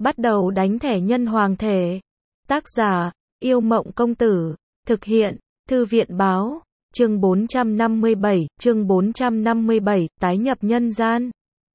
Bắt đầu đánh thẻ nhân hoàng thể. Tác giả, Yêu Mộng Công Tử. Thực hiện, Thư viện Báo. Chương 457, tái nhập nhân gian.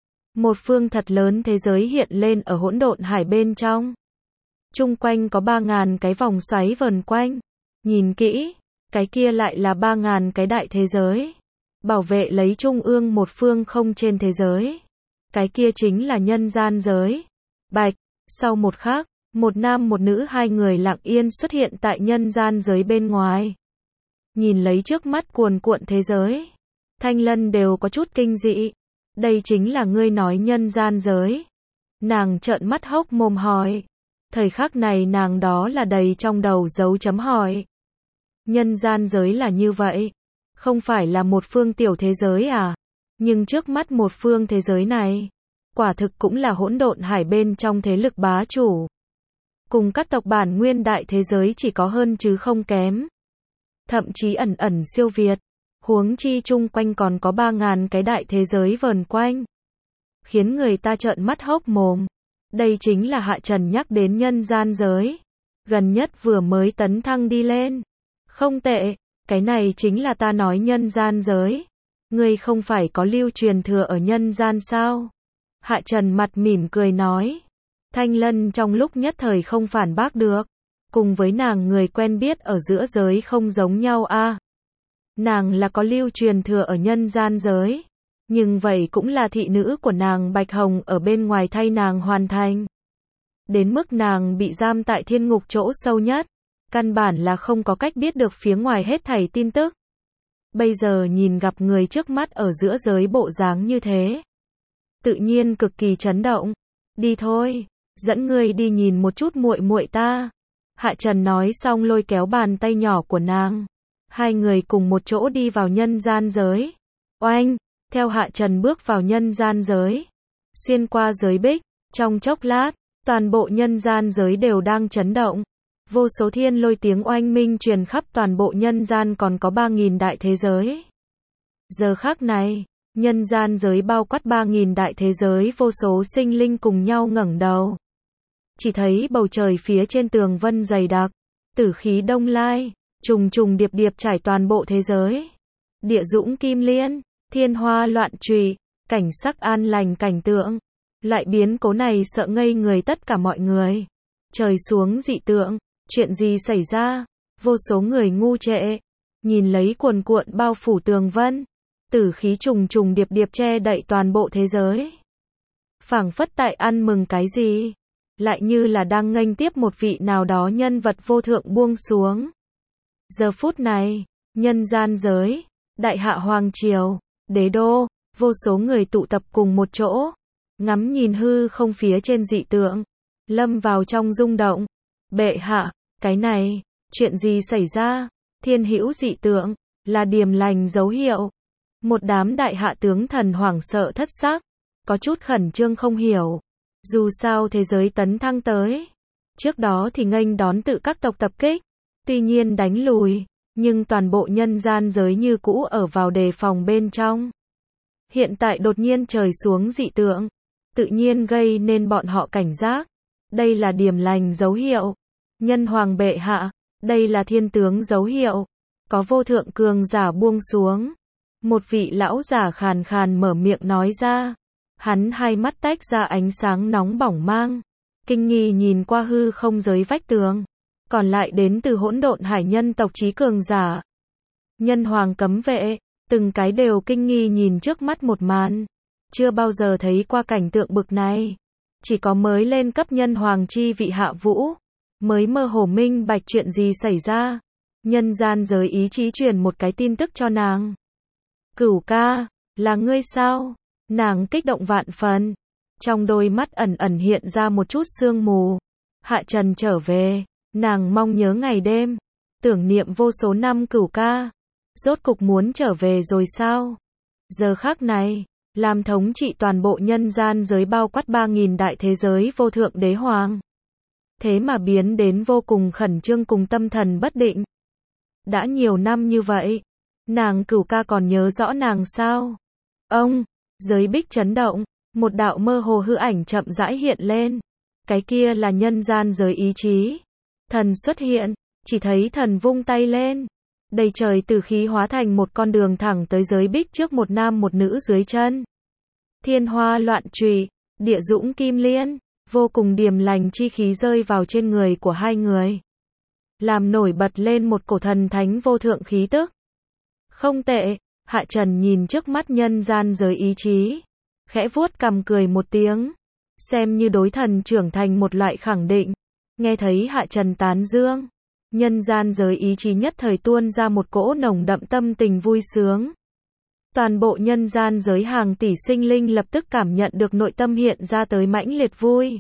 Một phương thật lớn thế giới hiện lên ở hỗn độn hải bên trong. Chung quanh có 3.000 cái vòng xoáy vờn quanh. Nhìn kỹ, cái kia lại là 3.000 cái đại thế giới. Bảo vệ lấy trung ương một phương không trên thế giới. Cái kia chính là nhân gian giới. Bạch, sau một khắc, một nam một nữ hai người lặng yên xuất hiện tại nhân gian giới bên ngoài. Nhìn lấy trước mắt cuồn cuộn thế giới. Thanh Lân đều có chút kinh dị. Đây chính là ngươi nói nhân gian giới. Nàng trợn mắt hốc mồm hỏi. Thời khắc này nàng đó là đầy trong đầu dấu chấm hỏi. Nhân gian giới là như vậy. Không phải là một phương tiểu thế giới à? Nhưng trước mắt một phương thế giới này, quả thực cũng là hỗn độn hải bên trong thế lực bá chủ. Cùng các tộc bản nguyên đại thế giới chỉ có hơn chứ không kém. Thậm chí ẩn ẩn siêu việt. Huống chi chung quanh còn có 3.000 cái đại thế giới vờn quanh. Khiến người ta trợn mắt hốc mồm. Đây chính là Hạ Trần nhắc đến nhân gian giới. Gần nhất vừa mới tấn thăng đi lên. Không tệ, cái này chính là ta nói nhân gian giới. Ngươi không phải có lưu truyền thừa ở nhân gian sao? Hạ Trần mặt mỉm cười nói. Thanh Lân trong lúc nhất thời không phản bác được. Cùng với nàng người quen biết ở giữa giới không giống nhau a. Nàng là có lưu truyền thừa ở nhân gian giới. Nhưng vậy cũng là thị nữ của nàng Bạch Hồng ở bên ngoài thay nàng hoàn thành. Đến mức nàng bị giam tại thiên ngục chỗ sâu nhất. Căn bản là không có cách biết được phía ngoài hết thảy tin tức. Bây giờ nhìn gặp người trước mắt ở giữa giới bộ dáng như thế. Tự nhiên cực kỳ chấn động. Đi thôi, dẫn ngươi đi nhìn một chút muội muội ta. Hạ Trần nói xong lôi kéo bàn tay nhỏ của nàng. Hai người cùng một chỗ đi vào nhân gian giới. Oanh, theo Hạ Trần bước vào nhân gian giới. Xuyên qua giới bích, trong chốc lát, toàn bộ nhân gian giới đều đang chấn động. Vô số thiên lôi tiếng oanh minh truyền khắp toàn bộ nhân gian còn có 3.000 đại thế giới. Giờ khắc này, nhân gian giới bao quát 3.000 đại thế giới vô số sinh linh cùng nhau ngẩng đầu. Chỉ thấy bầu trời phía trên tường vân dày đặc, tử khí đông lai, trùng trùng điệp điệp trải toàn bộ thế giới. Địa dũng kim liên, thiên hoa loạn trụy, cảnh sắc an lành cảnh tượng. Loại biến cố này sợ ngây người tất cả mọi người. Trời xuống dị tượng. Chuyện gì xảy ra? Vô số người ngu trệ. Nhìn lấy cuồn cuộn bao phủ tường vân. Tử khí trùng trùng điệp điệp che đậy toàn bộ thế giới. Phảng phất tại ăn mừng cái gì? Lại như là đang nghênh tiếp một vị nào đó nhân vật vô thượng buông xuống. Giờ phút này, nhân gian giới, đại hạ hoàng triều, đế đô, vô số người tụ tập cùng một chỗ. Ngắm nhìn hư không phía trên dị tượng. Lâm vào trong rung động. Bệ hạ, cái này, chuyện gì xảy ra? Thiên hữu dị tượng, là điềm lành dấu hiệu. Một đám đại hạ tướng thần hoảng sợ thất sắc, có chút khẩn trương không hiểu. Dù sao thế giới tấn thăng tới. Trước đó thì nghênh đón tự các tộc tập kích. Tuy nhiên đánh lùi, nhưng toàn bộ nhân gian giới như cũ ở vào đề phòng bên trong. Hiện tại đột nhiên trời xuống dị tượng, tự nhiên gây nên bọn họ cảnh giác. Đây là điềm lành dấu hiệu. Nhân hoàng bệ hạ, đây là thiên tướng dấu hiệu. Có vô thượng cường giả buông xuống. Một vị lão giả khàn khàn mở miệng nói ra. Hắn hai mắt tách ra ánh sáng nóng bỏng mang. Kinh nghi nhìn qua hư không giới vách tường. Còn lại đến từ hỗn độn hải nhân tộc trí cường giả. Nhân hoàng cấm vệ, từng cái đều kinh nghi nhìn trước mắt một màn. Chưa bao giờ thấy qua cảnh tượng bực này. Chỉ có mới lên cấp nhân hoàng chi vị Hạ Vũ. Mới mơ hồ minh bạch chuyện gì xảy ra. Nhân gian giới ý chí truyền một cái tin tức cho nàng. Cửu ca, là ngươi sao? Nàng kích động vạn phần. Trong đôi mắt ẩn ẩn hiện ra một chút sương mù. Hạ Trần trở về. Nàng mong nhớ ngày đêm. Tưởng niệm vô số năm cửu ca. Rốt cục muốn trở về rồi sao? Giờ khắc này, làm thống trị toàn bộ nhân gian giới bao quát 3.000 đại thế giới vô thượng đế hoàng. Thế mà biến đến vô cùng khẩn trương cùng tâm thần bất định. Đã nhiều năm như vậy, nàng cửu ca còn nhớ rõ nàng sao? Ông, giới bích chấn động, một đạo mơ hồ hư ảnh chậm rãi hiện lên. Cái kia là nhân gian giới ý chí. Thần xuất hiện, chỉ thấy thần vung tay lên. Đầy trời tử khí hóa thành một con đường thẳng tới giới bích trước một nam một nữ dưới chân. Thiên hoa loạn trụy, địa dũng kim liên, vô cùng điềm lành chi khí rơi vào trên người của hai người. Làm nổi bật lên một cổ thần thánh vô thượng khí tức. Không tệ, Hạ Trần nhìn trước mắt nhân gian giới ý chí. Khẽ vuốt cằm cười một tiếng. Xem như đối thần trưởng thành một loại khẳng định. Nghe thấy Hạ Trần tán dương. Nhân gian giới ý chí nhất thời tuôn ra một cỗ nồng đậm tâm tình vui sướng. Toàn bộ nhân gian giới hàng tỷ sinh linh lập tức cảm nhận được nội tâm hiện ra tới mãnh liệt vui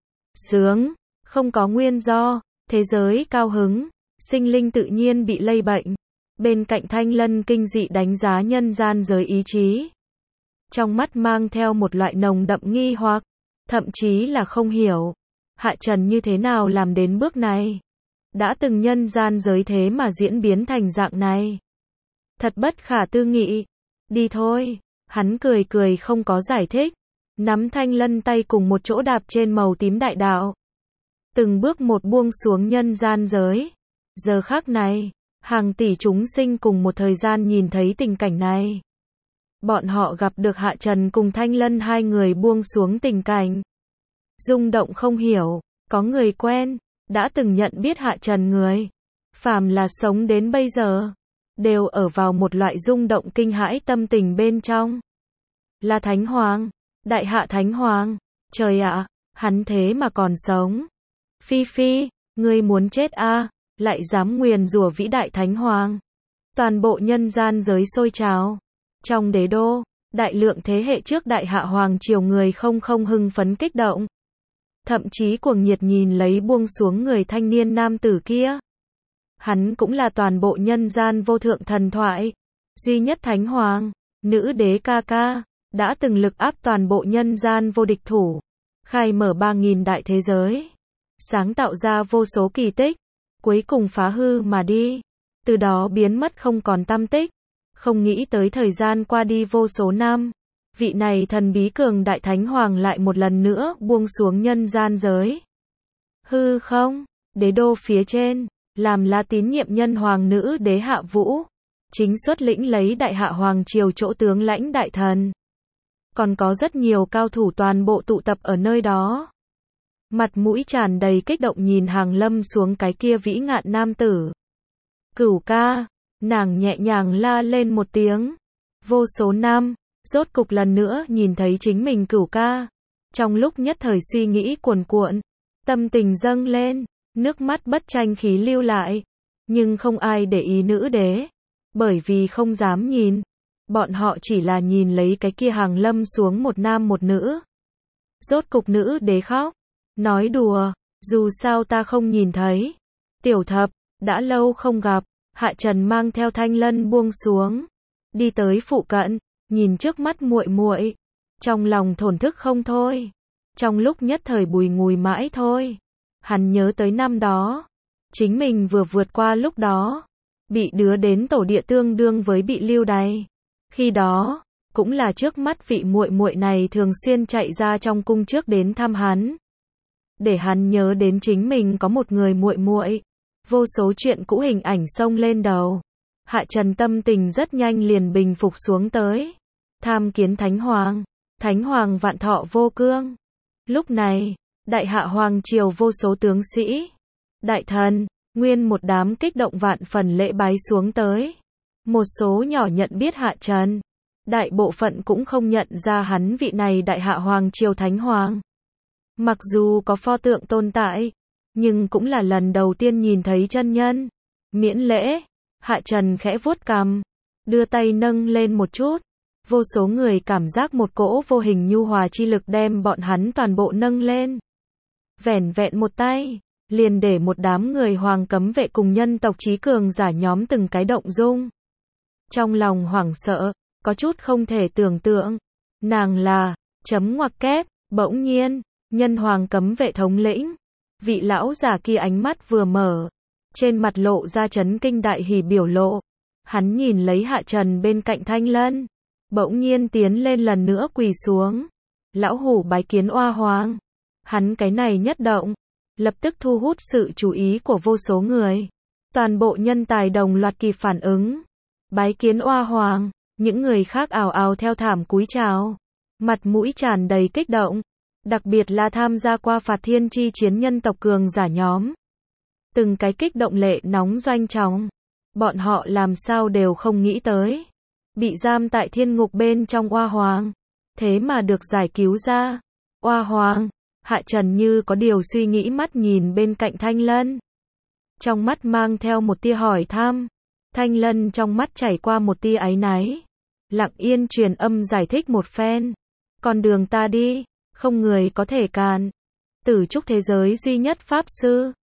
sướng, không có nguyên do, thế giới cao hứng, sinh linh tự nhiên bị lây bệnh. Bên cạnh Thanh Lân kinh dị đánh giá nhân gian giới ý chí. Trong mắt mang theo một loại nồng đậm nghi hoặc, thậm chí là không hiểu. Hạ Trần như thế nào làm đến bước này? Đã từng nhân gian giới thế mà diễn biến thành dạng này. Thật bất khả tư nghị. Đi thôi. Hắn cười cười không có giải thích. Nắm Thanh Lân tay cùng một chỗ đạp trên màu tím đại đạo. Từng bước một buông xuống nhân gian giới. Giờ khắc này, hàng tỷ chúng sinh cùng một thời gian nhìn thấy tình cảnh này. Bọn họ gặp được Hạ Trần cùng Thanh Lân hai người buông xuống tình cảnh. Rung động không hiểu, có người quen, đã từng nhận biết Hạ Trần người. Phàm là sống đến bây giờ, đều ở vào một loại rung động kinh hãi tâm tình bên trong. Là Thánh Hoàng, Đại Hạ Thánh Hoàng, trời ạ, hắn thế mà còn sống. Phi Phi, ngươi muốn chết a, lại dám nguyền rủa vĩ đại Thánh Hoàng. Toàn bộ nhân gian giới sôi trào. Trong đế đô, đại lượng thế hệ trước Đại Hạ Hoàng triều người không hưng phấn kích động. Thậm chí cuồng nhiệt nhìn lấy buông xuống người thanh niên nam tử kia. Hắn cũng là toàn bộ nhân gian vô thượng thần thoại. Duy nhất Thánh Hoàng, nữ đế ca ca, đã từng lực áp toàn bộ nhân gian vô địch thủ. Khai mở 3.000 đại thế giới. Sáng tạo ra vô số kỳ tích. Cuối cùng phá hư mà đi. Từ đó biến mất không còn tăm tích. Không nghĩ tới thời gian qua đi vô số năm. Vị này thần bí cường đại Thánh Hoàng lại một lần nữa buông xuống nhân gian giới. Hư không, đế đô phía trên, làm là tín nhiệm nhân hoàng nữ đế Hạ Vũ. Chính xuất lĩnh lấy Đại Hạ Hoàng triều chỗ tướng lãnh đại thần. Còn có rất nhiều cao thủ toàn bộ tụ tập ở nơi đó. Mặt mũi tràn đầy kích động nhìn hàng lâm xuống cái kia vĩ ngạn nam tử. Cửu ca, nàng nhẹ nhàng la lên một tiếng. Vô số năm, rốt cục lần nữa nhìn thấy chính mình cửu ca. Trong lúc nhất thời suy nghĩ cuồn cuộn, tâm tình dâng lên, nước mắt bất tranh khí lưu lại. Nhưng không ai để ý nữ đế, bởi vì không dám nhìn. Bọn họ chỉ là nhìn lấy cái kia hàng lâm xuống một nam một nữ. Rốt cục nữ đế khóc, nói đùa, dù sao ta không nhìn thấy. Tiểu thập, đã lâu không gặp. Hạ Trần mang theo Thanh Lân buông xuống, đi tới phụ cận, nhìn trước mắt muội muội, trong lòng thổn thức không thôi. Trong lúc nhất thời bùi ngùi mãi thôi. Hắn nhớ tới năm đó, chính mình vừa vượt qua lúc đó, bị đưa đến tổ địa tương đương với bị lưu đày. Khi đó, cũng là trước mắt vị muội muội này thường xuyên chạy ra trong cung trước đến thăm hắn, để hắn nhớ đến chính mình có một người muội muội. Vô số chuyện cũ hình ảnh xông lên đầu. Hạ Trần tâm tình rất nhanh liền bình phục xuống tới. Tham kiến Thánh Hoàng. Thánh Hoàng vạn thọ vô cương. Lúc này, Đại Hạ Hoàng triều vô số tướng sĩ, đại thần, nguyên một đám kích động vạn phần lễ bái xuống tới. Một số nhỏ nhận biết Hạ Trần. Đại bộ phận cũng không nhận ra hắn vị này Đại Hạ Hoàng triều Thánh Hoàng. Mặc dù có pho tượng tồn tại, nhưng cũng là lần đầu tiên nhìn thấy chân nhân. Miễn lễ, Hạ Trần khẽ vuốt cằm, đưa tay nâng lên một chút. Vô số người cảm giác một cỗ vô hình nhu hòa chi lực đem bọn hắn toàn bộ nâng lên. Vẻn vẹn một tay, liền để một đám người hoàng cấm vệ cùng nhân tộc trí cường giả nhóm từng cái động dung. Trong lòng hoảng sợ, có chút không thể tưởng tượng. Nàng là, chấm ngoặc kép, bỗng nhiên, nhân hoàng cấm vệ thống lĩnh. Vị lão già kia ánh mắt vừa mở, trên mặt lộ ra chấn kinh đại hỉ biểu lộ. Hắn nhìn lấy Hạ Trần bên cạnh Thanh Lân, bỗng nhiên tiến lên lần nữa quỳ xuống. Lão hủ bái kiến Oa Hoàng. Hắn cái này nhất động, lập tức thu hút sự chú ý của vô số người. Toàn bộ nhân tài đồng loạt kịp phản ứng. Bái kiến Oa Hoàng, những người khác ào ào theo thảm cúi chào. Mặt mũi tràn đầy kích động. Đặc biệt là tham gia qua phạt thiên chi chiến nhân tộc cường giả nhóm. Từng cái kích động lệ nóng doanh trọng. Bọn họ làm sao đều không nghĩ tới. Bị giam tại thiên ngục bên trong Oa Hoàng. Thế mà được giải cứu ra. Oa Hoàng, Hạ Trần như có điều suy nghĩ mắt nhìn bên cạnh Thanh Lân. Trong mắt mang theo một tia hỏi thăm. Thanh Lân trong mắt chảy qua một tia áy náy. Lặng yên truyền âm giải thích một phen. Con đường ta đi, không người có thể cản. Tử trúc thế giới duy nhất pháp sư.